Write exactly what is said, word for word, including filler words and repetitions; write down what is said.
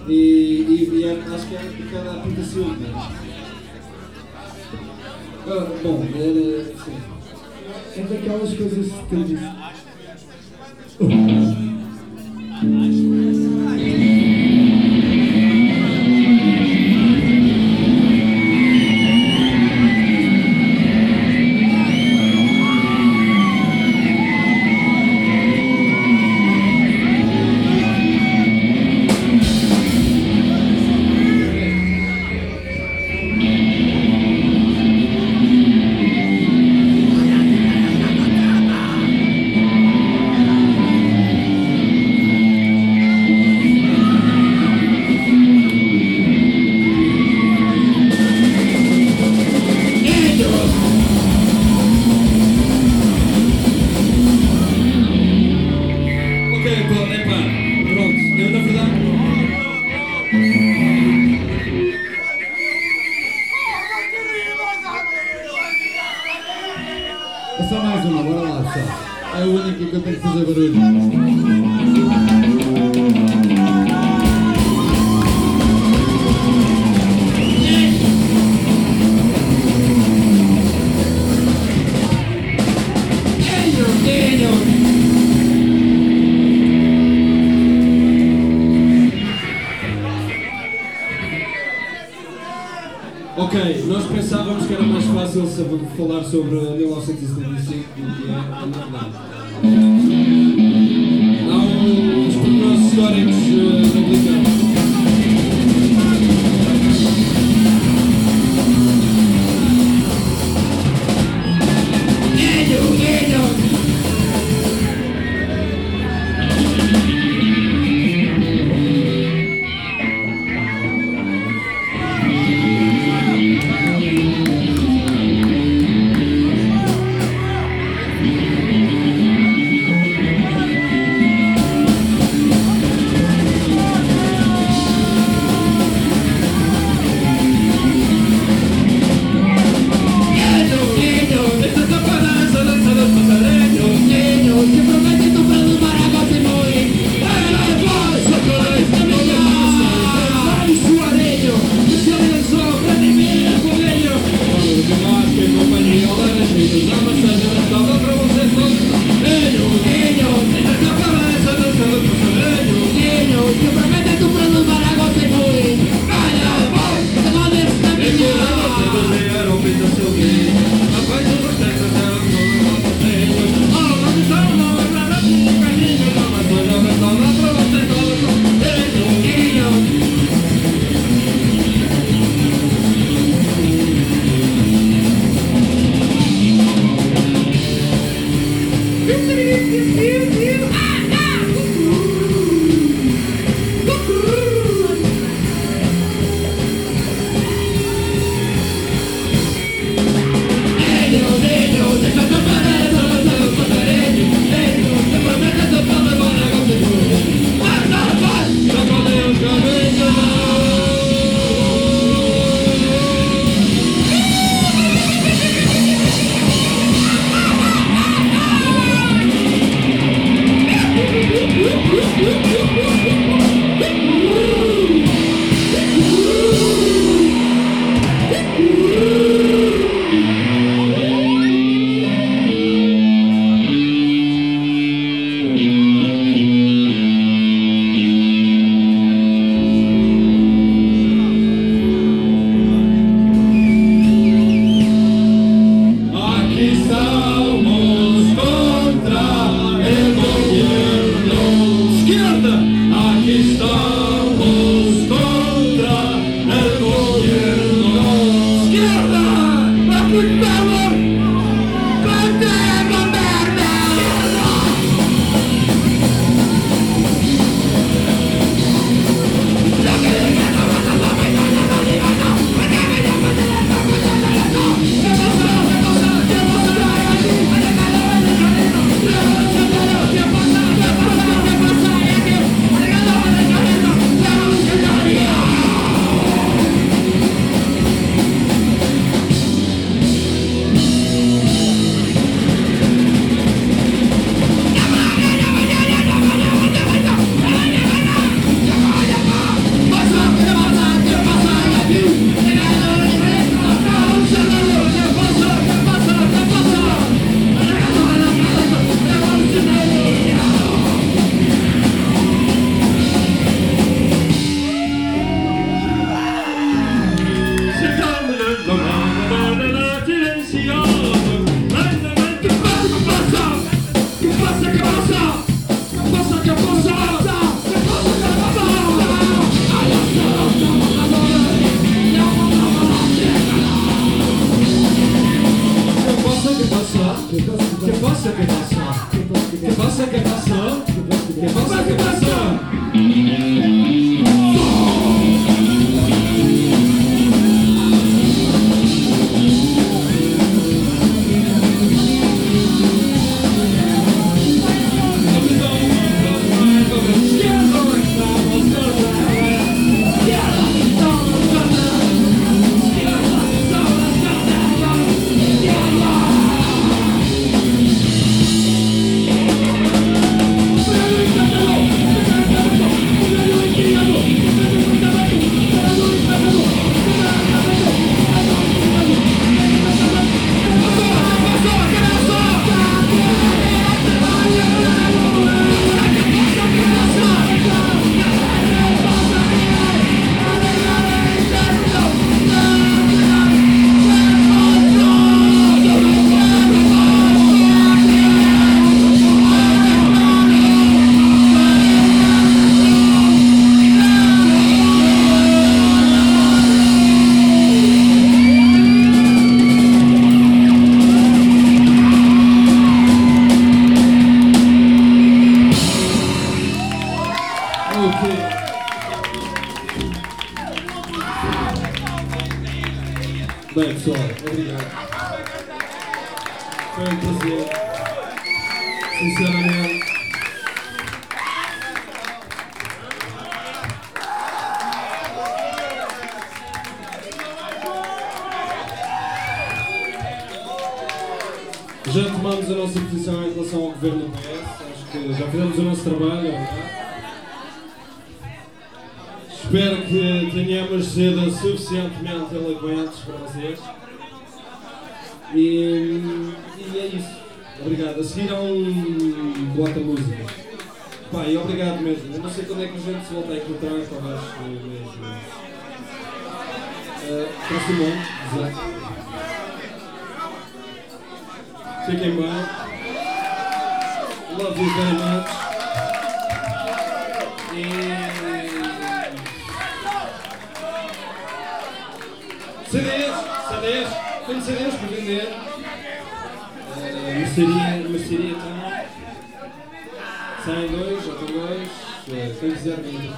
E, e, e é, acho que era por cada aplicação, não é? Ah, bom, era. Sim. É daquelas coisas que eu disse. É só mais uma, bora lá pessoal. É o único que eu tenho que fazer barulho. Ok, nós pensávamos que era mais fácil saber falar sobre mil novecentos e setenta e cinco do que é, na verdade. Há uns pormenores históricos uh, complicados. Bem, pessoal, obrigado. Foi um prazer. Sinceramente. Já tomamos a nossa posição em relação ao governo do P S. Acho que já fizemos o nosso trabalho, é verdade? Espero que tenhamos sido suficientemente eloquentes para vocês. E, e é isso. Obrigado. A seguir há um bloco de música. Pá, e obrigado mesmo. Eu não sei quando é que a gente se volta a encontrar, talvez mesmo. Uh, próximo ano, exato. Fiquem bem. Love you very much. E... C Ds, C Ds, tenho C Ds para vender. Uh, mercearia, mercearia também. Saem dois, já tem dois. Uh, quem quiser, vem.